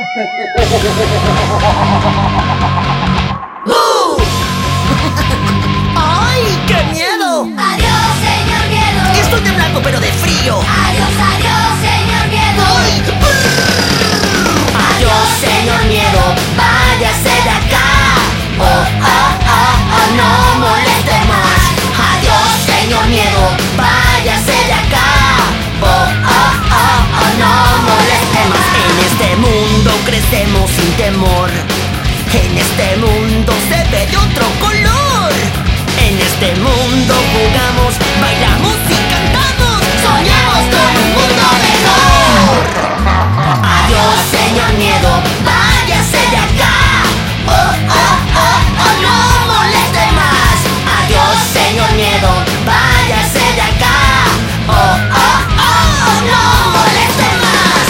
¡Ay, qué miedo! Adiós, señor miedo. Estoy de blanco pero de frío. Adiós, adiós, señor miedo. ¡Ay! Adiós, señor miedo. Váyase de acá. Oh, oh, oh, oh, no moleste más. Adiós, señor miedo. Váyase de acá. Oh, oh, oh, oh, no moleste más. En este mundo crecemos sin temor. En este mundo se ve de otro color. En este mundo jugamos, bailamos y cantamos. Soñamos con un mundo mejor. Adiós, señor miedo. Váyase de acá. Oh, oh, oh, oh, no moleste más. Adiós, señor miedo. Váyase de acá. Oh, oh, oh, oh, no moleste más.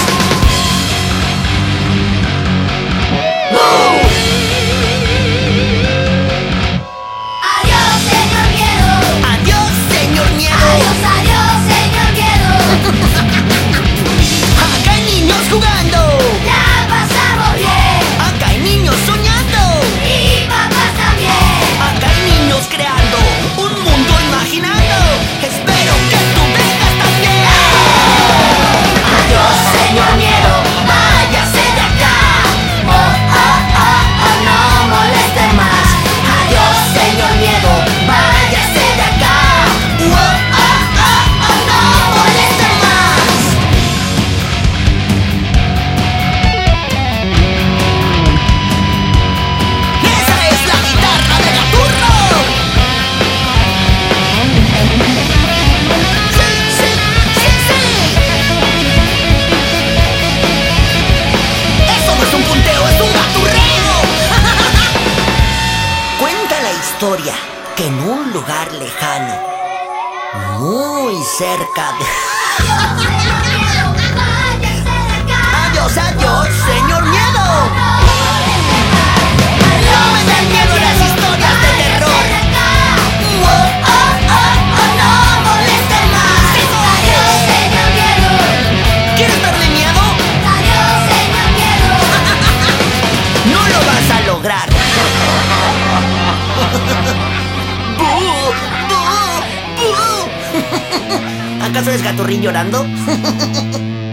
Adiós, señor miedo. Adiós, señor miedo. Adiós, adiós, señor miedo. Acá hay niños jugando. La pasamos bien. Acá hay niños soñando. Y papás también. Acá hay niños creando un mundo imaginando. Espero que tú vengas también. Adiós, señor miedo. Váyase de acá. Oh, oh, oh, oh, no moleste más. Adiós, señor miedo. Váyase de acá. Oh, oh, oh, oh, no moleste más. Esa es la guitarra de Gaturro. Sí, sí, sí, sí. Eso no es un punteo, es un gaturreo. Cuenta la historia que en un lugar lejano, muy cerca de... Váyase de acá. Adiós, adiós, señor miedo. No me dan miedo las historias de terror. Oh, oh, oh, oh, no moleste más. Adiós, señor miedo. ¿Quieres darle miedo? Adiós, señor miedo. No lo vas a lograr. ¡Bú! ¡Bú! ¡Bú! ¿Acaso es Gaturrín llorando?